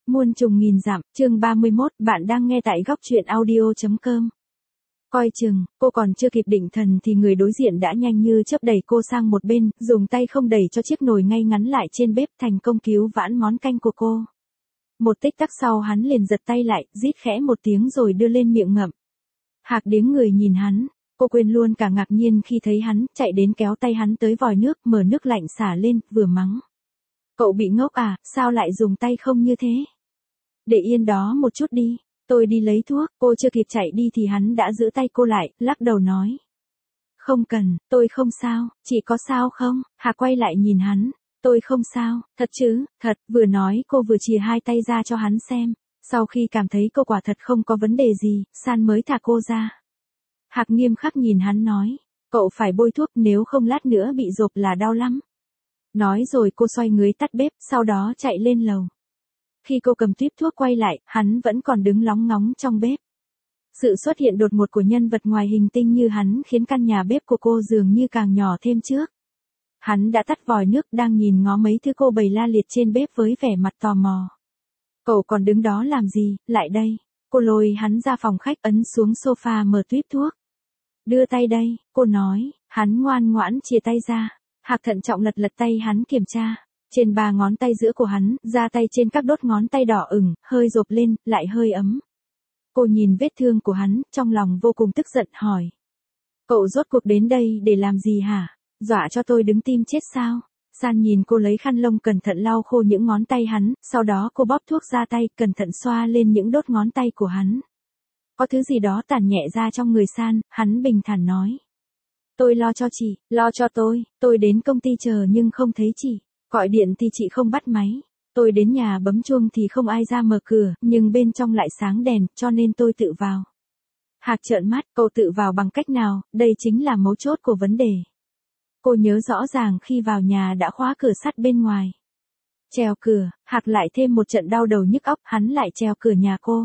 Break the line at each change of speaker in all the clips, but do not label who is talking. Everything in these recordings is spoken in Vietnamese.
Muôn trùng nghìn dặm, chương 31, bạn đang nghe tại góc truyện audio.com. Coi chừng, cô còn chưa kịp định thần thì người đối diện đã nhanh như chớp đẩy cô sang một bên, dùng tay không đẩy cho chiếc nồi ngay ngắn lại trên bếp, thành công cứu vãn món canh của cô. Một tích tắc sau hắn liền giật tay lại, rít khẽ một tiếng rồi đưa lên miệng ngậm. Hạc Điếng người nhìn hắn, cô quên luôn cả ngạc nhiên khi thấy hắn, chạy đến kéo tay hắn tới vòi nước, mở nước lạnh xả lên, vừa mắng. Cậu bị ngốc à, sao lại dùng tay không như thế? Để yên đó một chút đi, tôi đi lấy thuốc. Cô chưa kịp chạy đi thì hắn đã giữ tay cô lại, lắc đầu nói. Không cần, tôi không sao, chị có sao không? Hà quay lại nhìn hắn, tôi không sao, thật chứ, thật, vừa nói cô vừa chìa hai tay ra cho hắn xem. Sau khi cảm thấy cô quả thật không có vấn đề gì, San mới thả cô ra. Hạc nghiêm khắc nhìn hắn nói, cậu phải bôi thuốc nếu không lát nữa bị rộp là đau lắm. Nói rồi cô xoay người tắt bếp, sau đó chạy lên lầu. Khi cô cầm tuýp thuốc quay lại, hắn vẫn còn đứng lóng ngóng trong bếp. Sự xuất hiện đột ngột của nhân vật ngoài hình tinh như hắn khiến căn nhà bếp của cô dường như càng nhỏ thêm trước. Hắn đã tắt vòi nước, đang nhìn ngó mấy thứ cô bày la liệt trên bếp với vẻ mặt tò mò. Cậu còn đứng đó làm gì, lại đây. Cô lôi hắn ra phòng khách, ấn xuống sofa mở tuýp thuốc. Đưa tay đây, cô nói. Hắn ngoan ngoãn chìa tay ra. Hạc thận trọng lật tay hắn kiểm tra. Trên 3 ngón tay giữa của hắn, da tay trên các đốt ngón tay đỏ ửng, hơi rộp lên, lại hơi ấm. Cô nhìn vết thương của hắn, trong lòng vô cùng tức giận hỏi. Cậu rốt cuộc đến đây để làm gì hả? Dọa cho tôi đứng tim chết sao? San nhìn cô lấy khăn lông cẩn thận lau khô những ngón tay hắn, sau đó cô bóp thuốc ra tay, cẩn thận xoa lên những đốt ngón tay của hắn. Có thứ gì đó tản nhẹ ra trong người San, hắn bình thản nói. Tôi lo cho chị, lo cho tôi đến công ty chờ nhưng không thấy chị. Gọi điện thì chị không bắt máy. Tôi đến nhà bấm chuông thì không ai ra mở cửa, nhưng bên trong lại sáng đèn, cho nên tôi tự vào. Hạc trợn mắt, cậu tự vào bằng cách nào, đây chính là mấu chốt của vấn đề. Cô nhớ rõ ràng khi vào nhà đã khóa cửa sắt bên ngoài. Trèo cửa, Hạc lại thêm một trận đau đầu nhức óc, hắn lại trèo cửa nhà cô.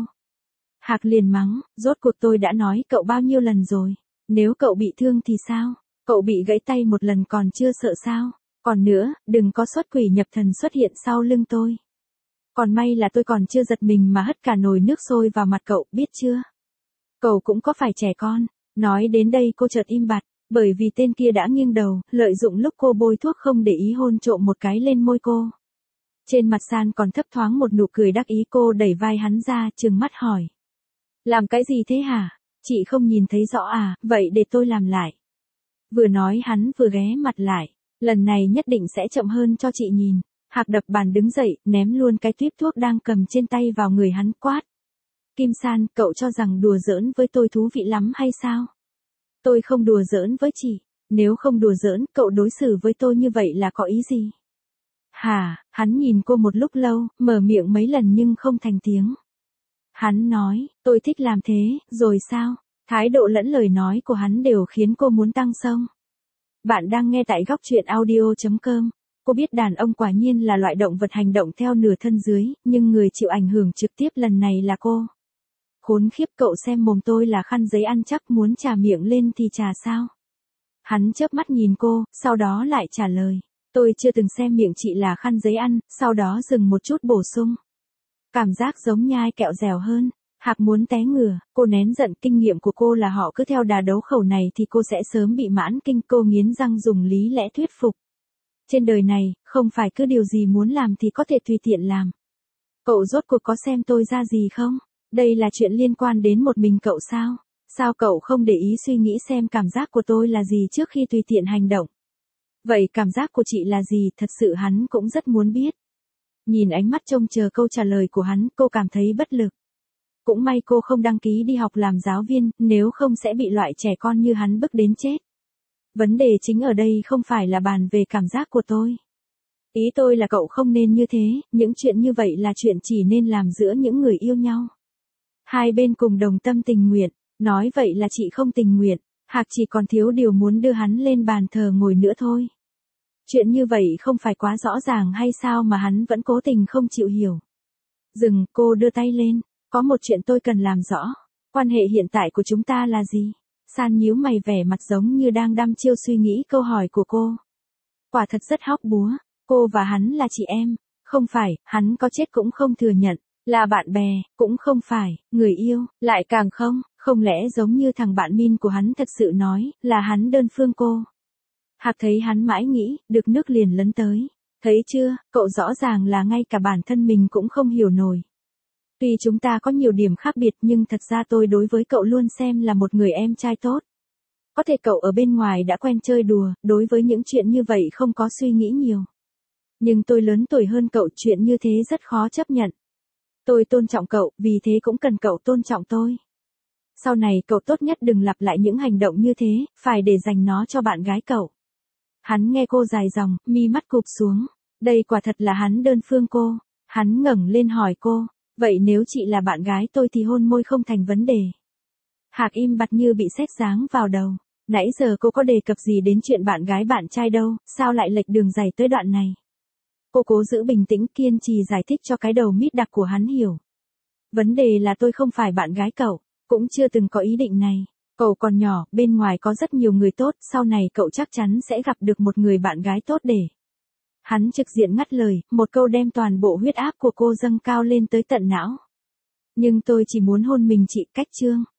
Hạc liền mắng, rốt cuộc tôi đã nói cậu bao nhiêu lần rồi. Nếu cậu bị thương thì sao? Cậu bị gãy tay một lần còn chưa sợ sao? Còn nữa, đừng có xuất quỷ nhập thần xuất hiện sau lưng tôi. Còn may là tôi còn chưa giật mình mà hất cả nồi nước sôi vào mặt cậu, biết chưa? Cậu cũng có phải trẻ con. Nói đến đây cô chợt im bặt, bởi vì tên kia đã nghiêng đầu, lợi dụng lúc cô bôi thuốc không để ý hôn trộm một cái lên môi cô. Trên mặt San còn thấp thoáng một nụ cười đắc ý, cô đẩy vai hắn ra, trừng mắt hỏi. Làm cái gì thế hả? Chị không nhìn thấy rõ à, vậy để tôi làm lại. Vừa nói hắn vừa ghé mặt lại. Lần này nhất định sẽ chậm hơn cho chị nhìn. Hạc đập bàn đứng dậy, ném luôn cái tuýp thuốc đang cầm trên tay vào người hắn, quát. Kim San, cậu cho rằng đùa giỡn với tôi thú vị lắm hay sao? Tôi không đùa giỡn với chị. Nếu không đùa giỡn, cậu đối xử với tôi như vậy là có ý gì? Hả, hắn nhìn cô một lúc lâu, mở miệng mấy lần nhưng không thành tiếng. Hắn nói, tôi thích làm thế, rồi sao? Thái độ lẫn lời nói của hắn đều khiến cô muốn tăng xông. Bạn đang nghe tại góc truyện audio.com. Cô biết đàn ông quả nhiên là loại động vật hành động theo nửa thân dưới, nhưng người chịu ảnh hưởng trực tiếp lần này là cô. Khốn khiếp, cậu xem mồm tôi là khăn giấy ăn chắc, muốn trà miệng lên thì trà sao? Hắn chớp mắt nhìn cô, sau đó lại trả lời. Tôi chưa từng xem miệng chị là khăn giấy ăn, sau đó dừng một chút bổ sung. Cảm giác giống nhai kẹo dẻo hơn. Hạc muốn té ngửa, cô nén giận, kinh nghiệm của cô là họ cứ theo đà đấu khẩu này thì cô sẽ sớm bị mãn kinh, cô nghiến răng dùng lý lẽ thuyết phục. Trên đời này, không phải cứ điều gì muốn làm thì có thể tùy tiện làm. Cậu rốt cuộc có xem tôi ra gì không? Đây là chuyện liên quan đến một mình cậu sao? Sao cậu không để ý suy nghĩ xem cảm giác của tôi là gì trước khi tùy tiện hành động? Vậy cảm giác của chị là gì, thật sự hắn cũng rất muốn biết. Nhìn ánh mắt trông chờ câu trả lời của hắn, cô cảm thấy bất lực. Cũng may cô không đăng ký đi học làm giáo viên, nếu không sẽ bị loại trẻ con như hắn bức đến chết. Vấn đề chính ở đây không phải là bàn về cảm giác của tôi. Ý tôi là cậu không nên như thế, những chuyện như vậy là chuyện chỉ nên làm giữa những người yêu nhau. Hai bên cùng đồng tâm tình nguyện, nói vậy là chị không tình nguyện, Hạc chỉ còn thiếu điều muốn đưa hắn lên bàn thờ ngồi nữa thôi. Chuyện như vậy không phải quá rõ ràng hay sao mà hắn vẫn cố tình không chịu hiểu. Dừng, cô đưa tay lên. Có một chuyện tôi cần làm rõ. Quan hệ hiện tại của chúng ta là gì? San nhíu mày, vẻ mặt giống như đang đăm chiêu suy nghĩ câu hỏi của cô. Quả thật rất hóc búa. Cô và hắn là chị em. Không phải, hắn có chết cũng không thừa nhận. Là bạn bè, cũng không phải, người yêu, lại càng không lẽ giống như thằng bạn Min của hắn thật sự nói, là hắn đơn phương cô. Hạc thấy hắn mãi nghĩ, được nước liền lấn tới. Thấy chưa, cậu rõ ràng là ngay cả bản thân mình cũng không hiểu nổi. Tuy chúng ta có nhiều điểm khác biệt nhưng thật ra tôi đối với cậu luôn xem là một người em trai tốt. Có thể cậu ở bên ngoài đã quen chơi đùa, đối với những chuyện như vậy không có suy nghĩ nhiều. Nhưng tôi lớn tuổi hơn cậu, chuyện như thế rất khó chấp nhận. Tôi tôn trọng cậu, vì thế cũng cần cậu tôn trọng tôi. Sau này cậu tốt nhất đừng lặp lại những hành động như thế, phải để dành nó cho bạn gái cậu. Hắn nghe cô dài dòng, mi mắt cụp xuống. Đây quả thật là hắn đơn phương cô. Hắn ngẩng lên hỏi cô, vậy nếu chị là bạn gái tôi thì hôn môi không thành vấn đề. Hạc im bặt như bị sét giáng vào đầu. Nãy giờ cô có đề cập gì đến chuyện bạn gái bạn trai đâu, sao lại lệch đường dày tới đoạn này. Cô cố giữ bình tĩnh kiên trì giải thích cho cái đầu mít đặc của hắn hiểu. Vấn đề là tôi không phải bạn gái cậu, cũng chưa từng có ý định này. Cậu còn nhỏ, bên ngoài có rất nhiều người tốt, sau này cậu chắc chắn sẽ gặp được một người bạn gái tốt để. Hắn trực diện ngắt lời, một câu đem toàn bộ huyết áp của cô dâng cao lên tới tận não. Nhưng tôi chỉ muốn hôn mình chị, cách chương.